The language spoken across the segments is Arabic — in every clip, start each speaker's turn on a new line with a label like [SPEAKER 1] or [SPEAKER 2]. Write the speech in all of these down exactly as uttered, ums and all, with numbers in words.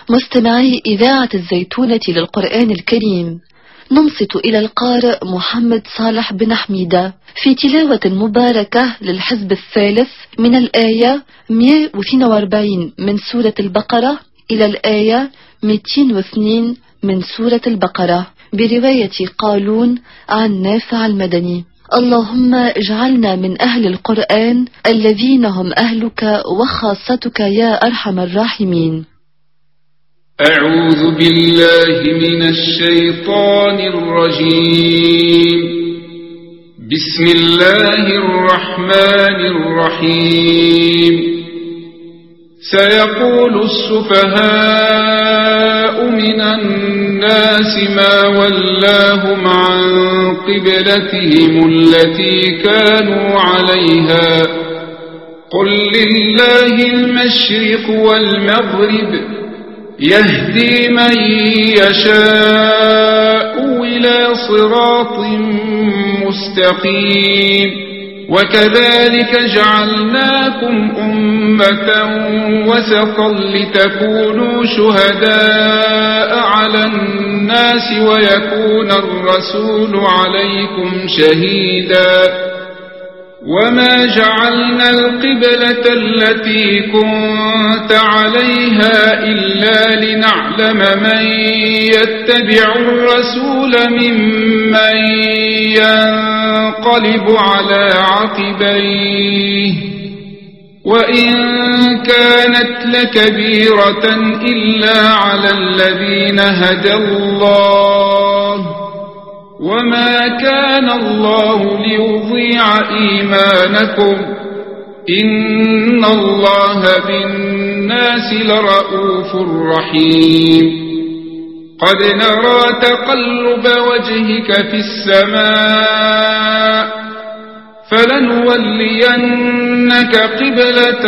[SPEAKER 1] مستمعي إذاعة الزيتونة للقرآن الكريم، ننصت إلى القارئ محمد صالح بن حميدة في تلاوة مباركة للحزب الثالث من الآية مئة واثنين وأربعين من سورة البقرة إلى الآية مئتين واثنين من سورة البقرة برواية قالون عن نافع المدني. اللهم اجعلنا من أهل القرآن الذين هم أهلك وخاصتك يا أرحم الراحمين.
[SPEAKER 2] أعوذ بالله من الشيطان الرجيم. بسم الله الرحمن الرحيم. سيقول السفهاء من الناس ما ولاهم عن قبلتهم التي كانوا عليها قل لله المشرق والمغرب يهدي من يشاء إلى صراط مستقيم. وكذلك جعلناكم أمة وسطا لتكونوا شهداء على الناس ويكون الرسول عليكم شهيدا. وما جعلنا القبلة التي كنت عليها إلا لنعلم من يتبع الرسول ممن ينقلب على عقبيه وإن كانت لكبيرة إلا على الذين هدى الله وما كان الله ليضيع إيمانكم إن الله بالناس لرؤوف رحيم. قد نرى تقلب وجهك في السماء فلنولينك قبلة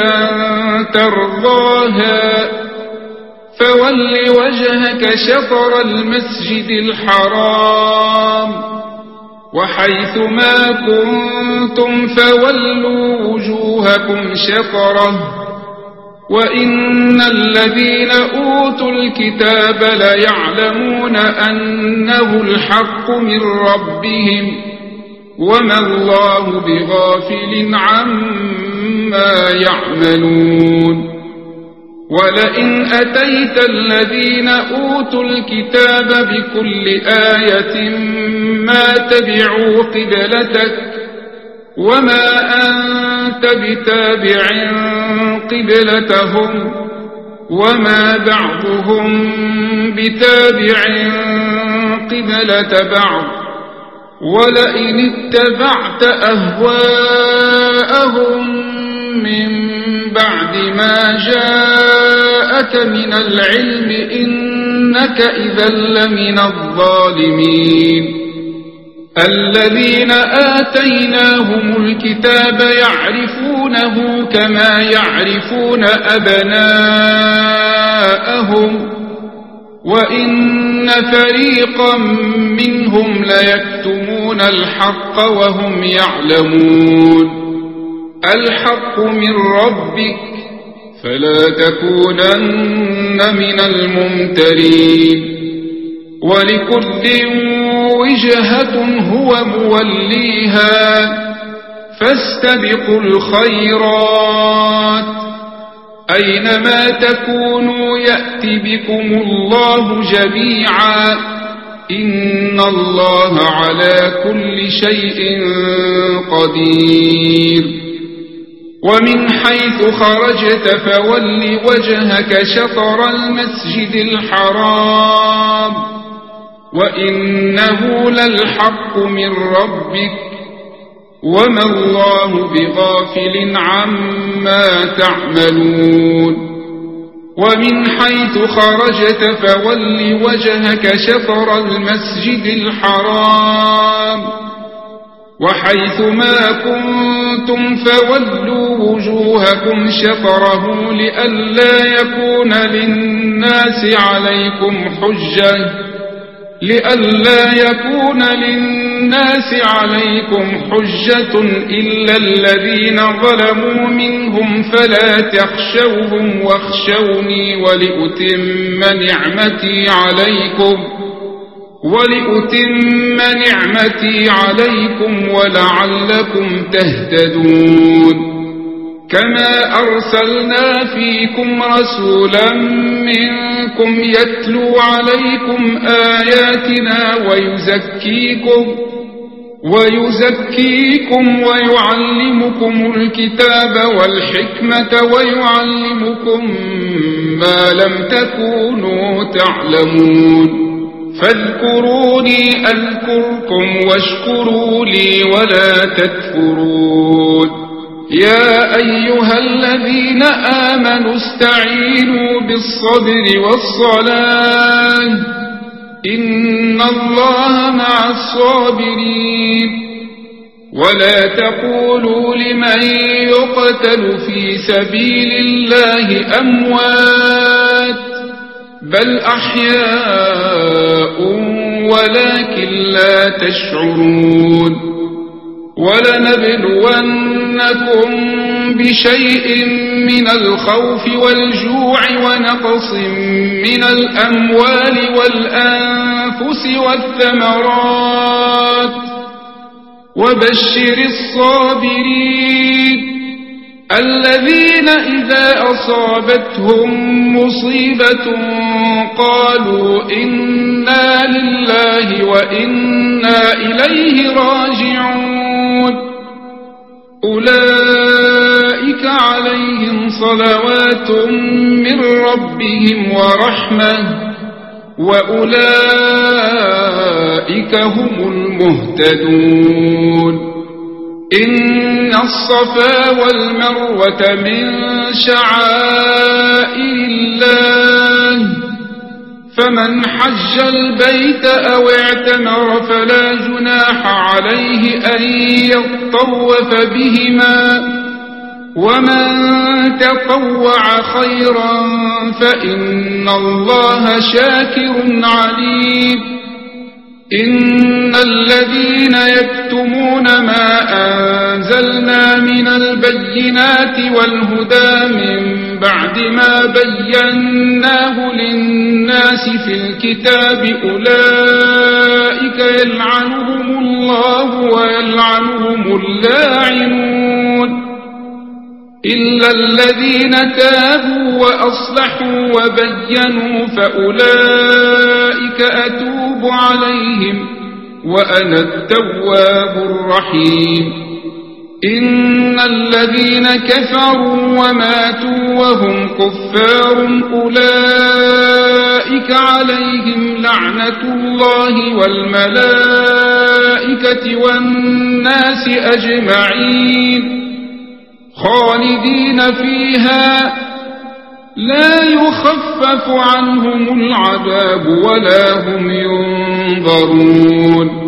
[SPEAKER 2] ترضاها فول وجهك شطر المسجد الحرام وحيث ما كنتم فولوا وجوهكم شطره وإن الذين أوتوا الكتاب ليعلمون أنه الحق من ربهم وما الله بغافل عما يعملون. ولئن أتيت الذين أوتوا الكتاب بكل آية ما تبعوا قبلتك وما أنت بتابع قبلتهم وما بعضهم بتابع قبلة بعض ولئن اتبعت أهواءهم من بعد ما جاءك من العلم إنك إذا لمن الظالمين. الذين آتيناهم الكتاب يعرفونه كما يعرفون أبناءهم وإن فريقا منهم ليكتمون الحق وهم يعلمون. الحق من ربك فلا تكونن من الممترين. ولكل وجهة هو موليها فاستبقوا الخيرات أينما تكونوا يأتي بكم الله جميعا إن الله على كل شيء قدير. ومن حيث خرجت فول وجهك شطر المسجد الحرام وإنه للحق من ربك وما الله بغافل عما تعملون. ومن حيث خرجت فول وجهك شطر المسجد الحرام وحيث ما كنتم فولوا وجوهكم شطره لئلا يكون للناس عليكم حجة لئلا يكون للناس عليكم حجة إلا الذين ظلموا منهم فلا تخشوهم واخشوني ولأتم نعمتي عليكم ولأتم نعمتي عليكم ولعلكم تهتدون كما أرسلنا فيكم رسولا منكم يتلو عليكم آياتنا ويزكيكم ويزكيكم ويعلمكم الكتاب والحكمة ويعلمكم ما لم تكونوا تعلمون فاذكروني أذكركم واشكروا لي ولا تكفرون يا أيها الذين آمنوا استعينوا بالصبر والصلاة إن الله مع الصابرين ولا تقولوا لمن يقتل في سبيل الله أموات بل أحياء ولكن لا تشعرون ولنبلونكم بشيء من الخوف والجوع ونقص من الأموال والأنفس والثمرات وبشر الصابرين الذين إذا أصابتهم مصيبة قالوا إنا لله وإنا إليه راجعون أولئك عليهم صلوات من ربهم ورحمة وأولئك هم المهتدون إن الصفا والمروة من شعائر الله فمن حج البيت أو اعتمر فلا جناح عليه أن يطوف بهما ومن تطوع خيرا فإن الله شاكر عليم إن الذين يكتمون ما أنزلنا من البينات والهدى من بعد ما بيناه للناس في الكتاب أولئك يلعنهم الله ويلعنهم اللاعنون إلا الذين تابوا وأصلحوا وبينوا فأولئك أتوب عليهم وأنا التواب الرحيم إن الذين كفروا وماتوا وهم كفار أولئك عليهم لعنة الله والملائكة والناس أجمعين خالدين فيها لا يخفف عنهم العذاب ولا هم ينظرون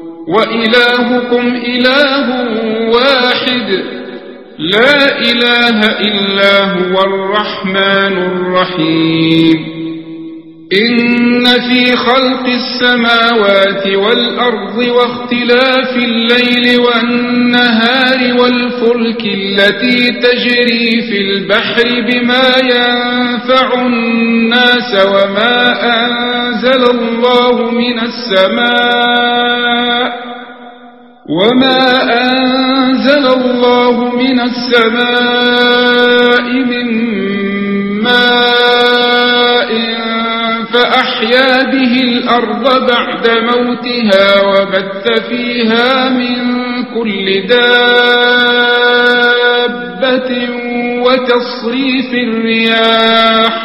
[SPEAKER 2] وإلهكم إله واحد لا إله إلا هو الرحمن الرحيم إن في خلق السماوات والأرض واختلاف الليل والنهار والفلك التي تجري في البحر بما ينفع الناس وما أنزل الله من السماء وما أنزل الله من السماء من ماء فأحيا به الأرض بعد موتها وبث فيها من كل دابة وتصريف الرياح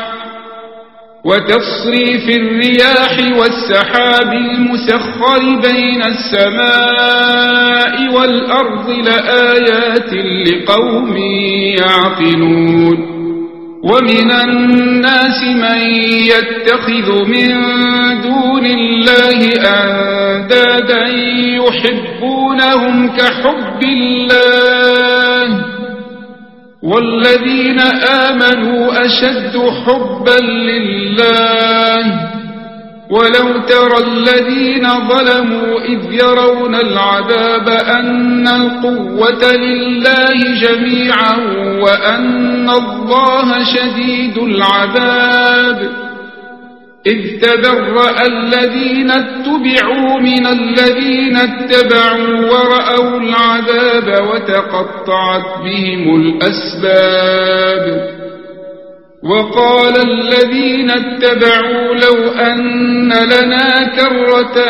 [SPEAKER 2] وتصريف الرياح والسحاب المسخر بين السماء والأرض لآيات لقوم يعقلون ومن الناس من يتخذ من دون الله أندادا يحبونهم كحب الله والذين آمنوا أشد حبا لله ولو ترى الذين ظلموا إذ يرون العذاب أن القوة لله جميعا وأن الله شديد العذاب إذ تبرأ الذين اتبعوا من الذين اتبعوا ورأوا العذاب وتقطعت بهم الأسباب وقال الذين اتبعوا لو أن لنا كرة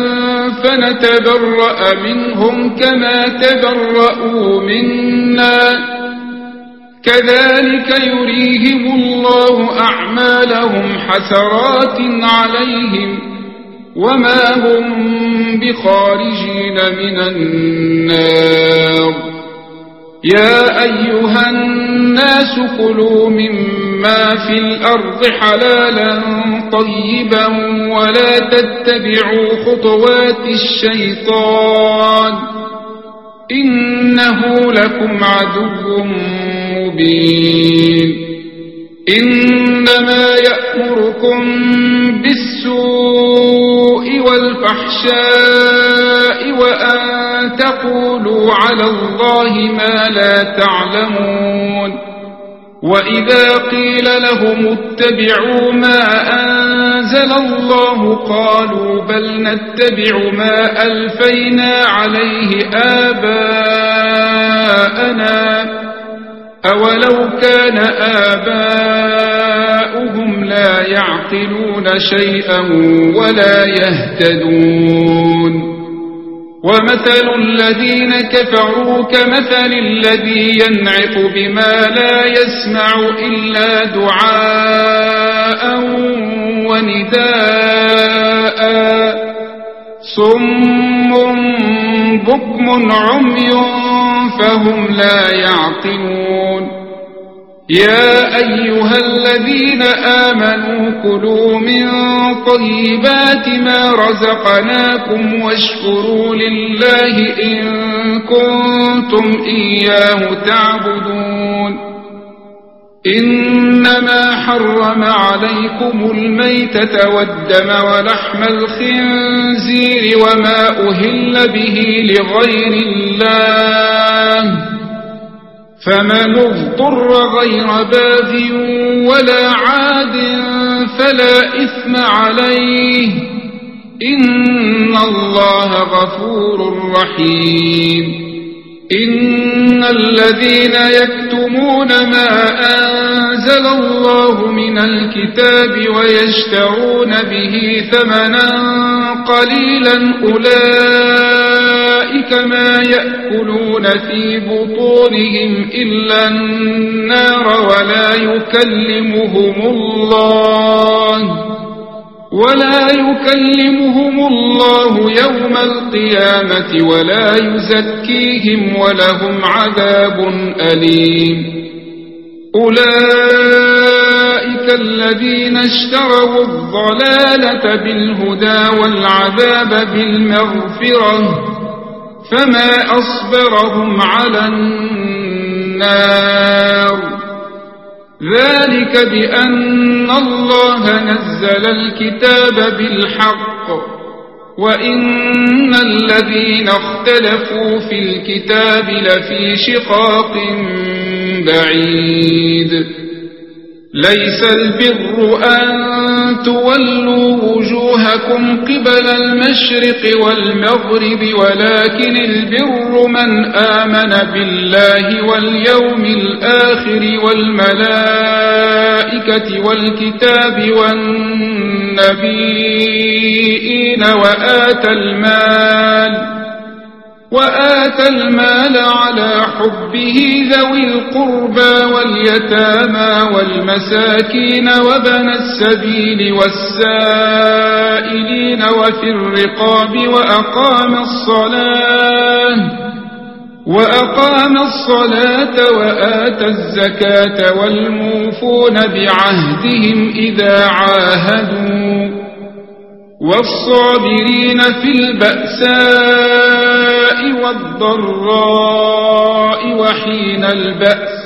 [SPEAKER 2] فنتبرأ منهم كما تبرأوا منا كذلك يريهم الله أعمالهم حسرات عليهم وما هم بخارجين من النار يا أيها الناس كلوا مما في الأرض حلالا طيبا ولا تتبعوا خطوات الشيطان إنه لكم عدو مبين إنما يأمركم بالسوء والفحشاء وأن تقولوا على الله ما لا تعلمون وإذا قيل لهم اتبعوا ما أنزل الله قالوا بل نتبع ما ألفينا عليه آباءنا أولو كان آباؤهم لا يعقلون شيئا ولا يهتدون ومثل الذين كفروا كمثل الذي ينعق بما لا يسمع إلا دعاء ونداء صم بكم عمي فهم لا يعقلون يا أيها الذين آمنوا كلوا من طيبات ما رزقناكم واشكروا لله إن كنتم إياه تعبدون إنما حرم عليكم الميتة والدم ولحم الخنزير وما أهل به لغير الله فمن اضطر غير باغ ولا عاد فلا إثم عليه إن الله غفور رحيم إن الذين يكتمون ما أنزل الله من الكتاب ويشترون به ثمنا قليلا أولئك ما يأكلون في بطونهم إلا النار ولا يكلمهم الله ولا يكلمهم الله يوم القيامة ولا يزكيهم ولهم عذاب أليم أولئك الذين اشتروا الضلالة بالهدى والعذاب بالمغفرة فما أصبرهم على النار ذلك بأن الله نزل الكتاب بالحق وإن الذين اختلفوا في الكتاب لفي شقاق بعيد ليس البر أن تولوا وجوهكم قبل المشرق والمغرب ولكن البر من آمن بالله واليوم الآخر والملائكة والكتاب والنبيين وآتى المال وآتى المال على حبه ذوي القربى واليتامى والمساكين وابن السبيل والسائلين وفي الرقاب وأقام الصلاة وأقام الصلاة وآتى الزكاة والموفون بعهدهم إذا عاهدوا والصابرين في البأساء والضراء وحين البأس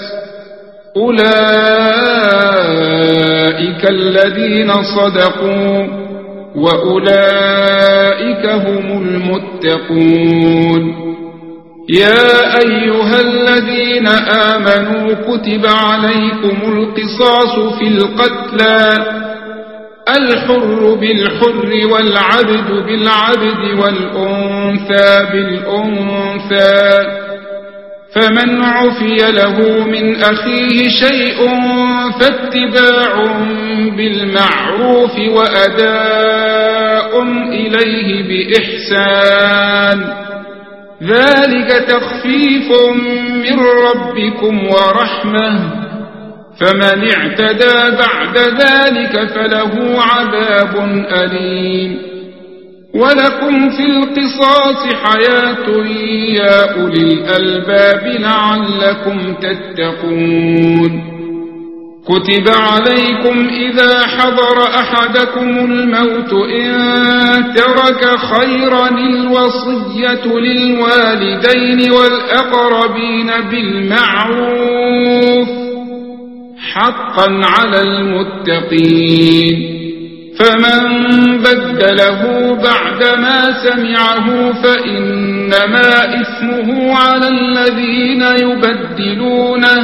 [SPEAKER 2] أولئك الذين صدقوا وأولئك هم المتقون. يا أيها الذين آمنوا كتب عليكم القصاص في القتلى، الحر بالحر والعبد بالعبد والأنثى بالأنثى، فمن عفي له من أخيه شيء فاتباع بالمعروف وأداء إليه بإحسان، ذلك تخفيف من ربكم ورحمة، فمن اعتدى بعد ذلك فله عذاب أليم. ولكم في القصاص حياة يا أولي الألباب لعلكم تتقون. كتب عليكم إذا حضر أحدكم الموت إن ترك خيرا الوصية للوالدين والأقربين بالمعروف حقا على المتقين، فمن بدله بعدما سمعه فإنما إثمه على الذين يبدلونه،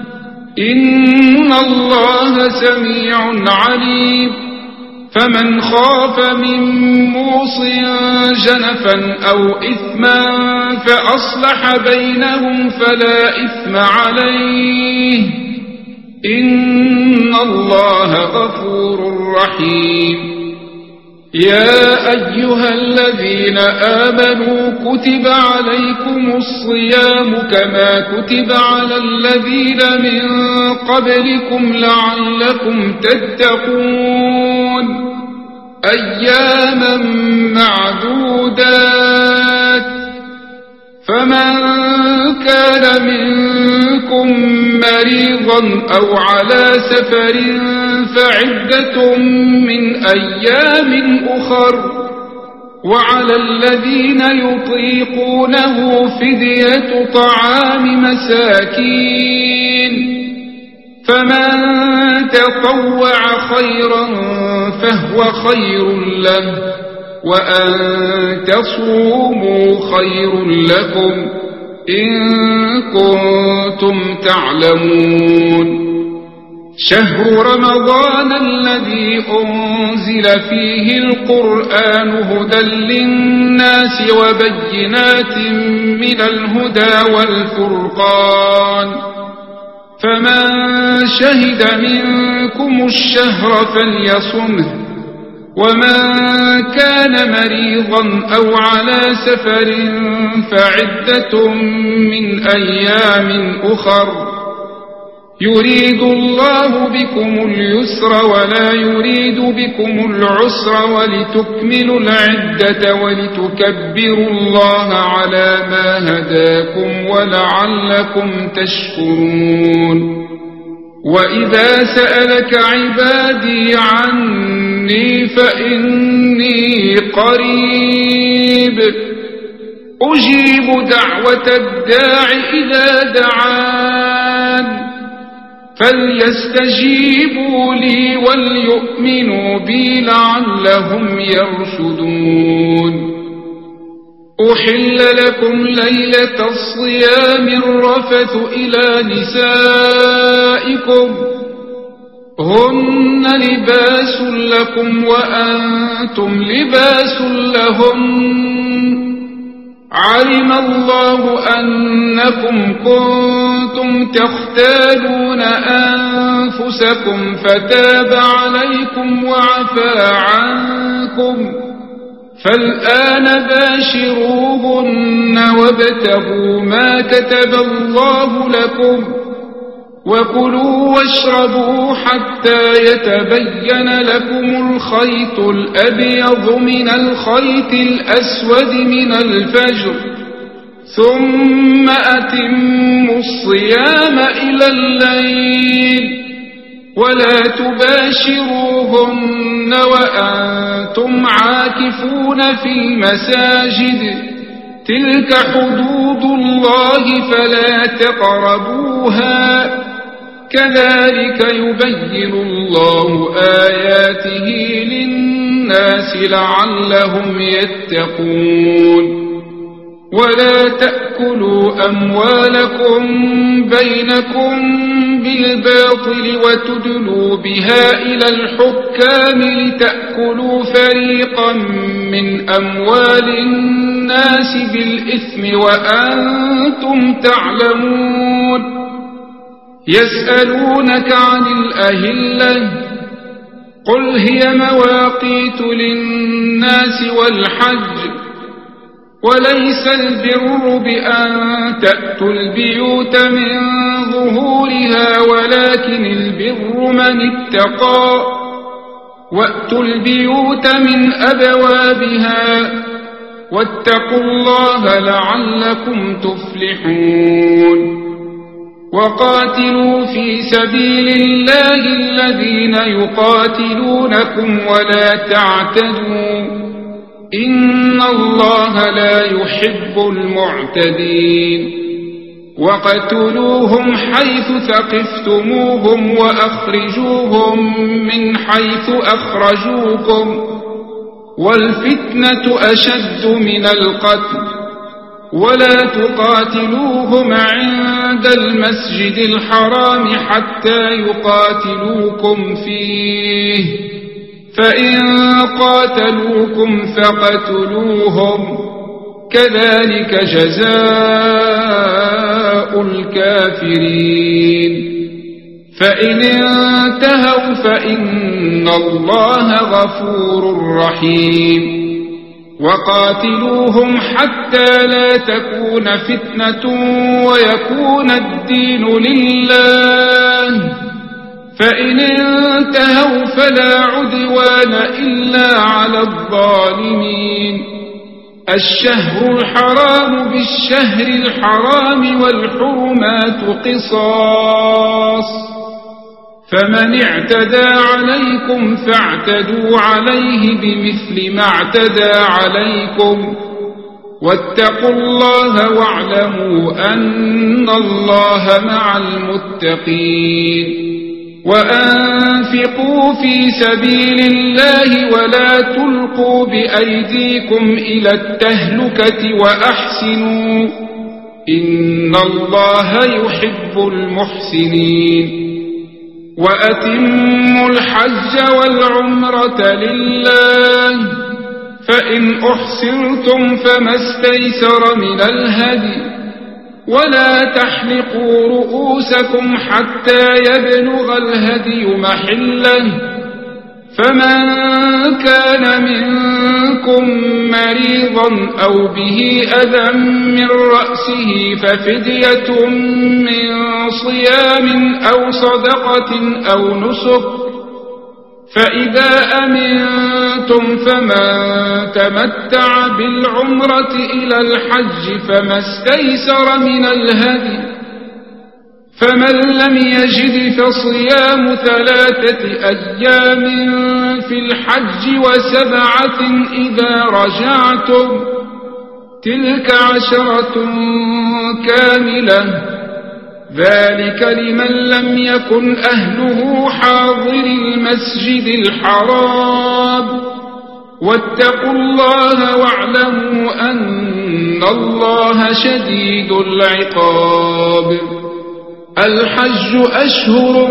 [SPEAKER 2] إن الله سميع عليم. فمن خاف من موص جنفا أو إثما فأصلح بينهم فلا إثم عليه، إن الله غفور رحيم. يا أيها الذين آمنوا كتب عليكم الصيام كما كتب على الذين من قبلكم لعلكم تتقون، أياما معدودات، فمن كان منكم مريضا أو على سفر فعدة من أيام أخر، وعلى الذين يطيقونه فدية طعام مساكين، فمن تطوع خيرا فهو خير له، وأن تصوموا خير لكم إن كنتم تعلمون. شهر رمضان الذي أنزل فيه القرآن هدى للناس وبينات من الهدى والفرقان، فمن شهد منكم الشهر فليصمه، ومن كان مريضا أو على سفر فعدة من أيام أخر، يريد الله بكم اليسر ولا يريد بكم العسر ولتكملوا العدة ولتكبروا الله على ما هداكم ولعلكم تشكرون. وإذا سألك عبادي عني فإني قريب أجيب دعوة الداع إذا دعان فليستجيبوا لي وليؤمنوا بي لعلهم يرشدون. أحل لكم ليلة الصيام الرفث إلى نسائكم هن لباس لكم وأنتم لباس لهن، علم الله أنكم كنتم تختالون أنفسكم فتاب عليكم وعفى عنكم، فالآن باشروهن وابتغوا ما كتب الله لكم وكلوا واشربوا حتى يتبين لكم الخيط الأبيض من الخيط الأسود من الفجر، ثم أتموا الصيام إلى الليل ولا تباشروهن وأنتم عاكفون في المساجد، تلك حدود الله فلا تقربوها، كذلك يبين الله آياته للناس الناس لعلهم يتقون ولا تأكلوا أموالكم بينكم بالباطل وتدلوا بها إلى الحكام لتأكلوا فريقا من أموال الناس بالإثم وأنتم تعلمون يسألونك عن الأهلة قل هي مواقيت للناس والحج وليس البر بأن تأتوا البيوت من ظهورها ولكن البر من اتقى وأتوا البيوت من أبوابها واتقوا الله لعلكم تفلحون وقاتلوا في سبيل الله الذين يقاتلونكم ولا تعتدوا إن الله لا يحب المعتدين وقتلوهم حيث ثقفتموهم وأخرجوهم من حيث أخرجوكم والفتنة أشد من القتل ولا تقاتلوهم عند المسجد الحرام حتى يقاتلوكم فيه فإن قاتلوكم فقتلوهم كذلك جزاء الكافرين فإن انتهوا فإن الله غفور رحيم وقاتلوهم حتى لا تكون فتنة ويكون الدين لله فإن انتهوا فلا عدوان إلا على الظالمين الشهر الحرام بالشهر الحرام والحرمات قصاص فمن اعتدى عليكم فاعتدوا عليه بمثل ما اعتدى عليكم واتقوا الله واعلموا أن الله مع المتقين وأنفقوا في سبيل الله ولا تلقوا بأيديكم إلى التهلكة وأحسنوا إن الله يحب المحسنين وأتموا الحج والعمرة لله فإن أحسرتم فما استيسر من الهدي ولا تحلقوا رؤوسكم حتى يبلغ الهدي محله فمن كان منكم مريضا أو به أذى من رأسه ففدية من صيام أو صدقة أو نسك فإذا أمنتم فمن تمتع بالعمرة إلى الحج فما استيسر من الهدي فمن لم يجد فصيام ثلاثة أيام في الحج وسبعة إذا رجعتم تلك عشرة كاملة ذلك لمن لم يكن أهله حاضر المسجد الحرام واتقوا الله واعلموا أن الله شديد العقاب الحج أشهر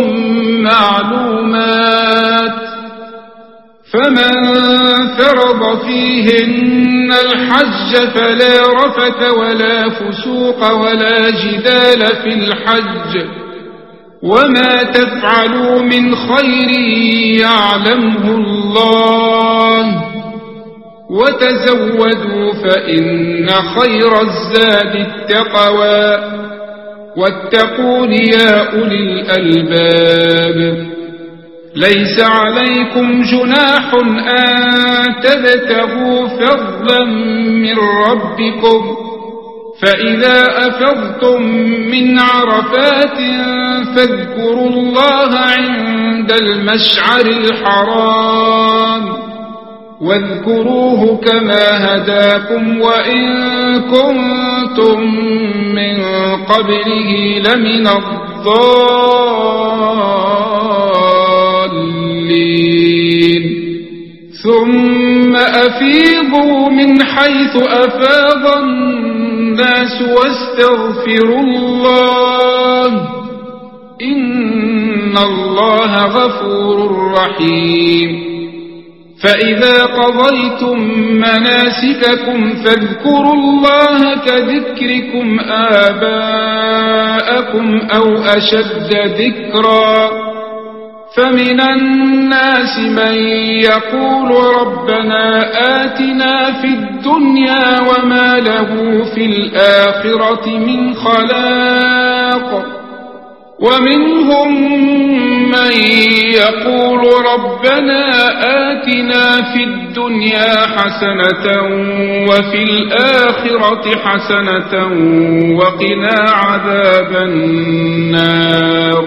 [SPEAKER 2] معلومات فمن فرض فيهن الحج فلا رفث ولا فسوق ولا جدال في الحج وما تفعلوا من خير يعلمه الله وتزودوا فإن خير الزاد التقوى واتقون يا أولي الألباب ليس عليكم جناح أن تبتغوا فضلا من ربكم فإذا أفضتم من عرفات فاذكروا الله عند المشعر الحرام واذكروه كما هداكم وإن كنتم من قبله لمن الضالين ثم أفيضوا من حيث أفاض الناس واستغفروا الله إن الله غفور رحيم فإذا قضيتم مناسككم فاذكروا الله كذكركم آباءكم أو أشد ذكرا فمن الناس من يقول ربنا آتنا في الدنيا وما له في الآخرة من خلاق ومنهم من يقول ربنا آتنا في الدنيا حسنة وفي الآخرة حسنة وقنا عذاب النار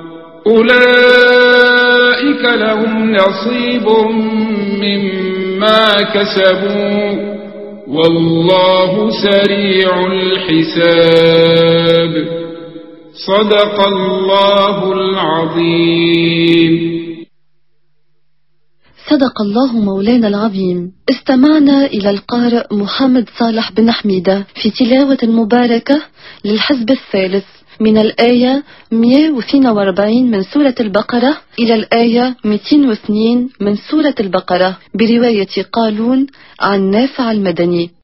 [SPEAKER 2] أولئك لهم نصيب مما كسبوا والله سريع الحساب صدق الله العظيم.
[SPEAKER 1] صدق الله مولانا العظيم. استمعنا إلى القارئ محمد صالح بن حميدة في تلاوة مباركة للحزب الثالث من الآية مئة واثنين وأربعين من سورة البقرة إلى الآية مئتين واثنين من سورة البقرة برواية قالون عن نافع المدني.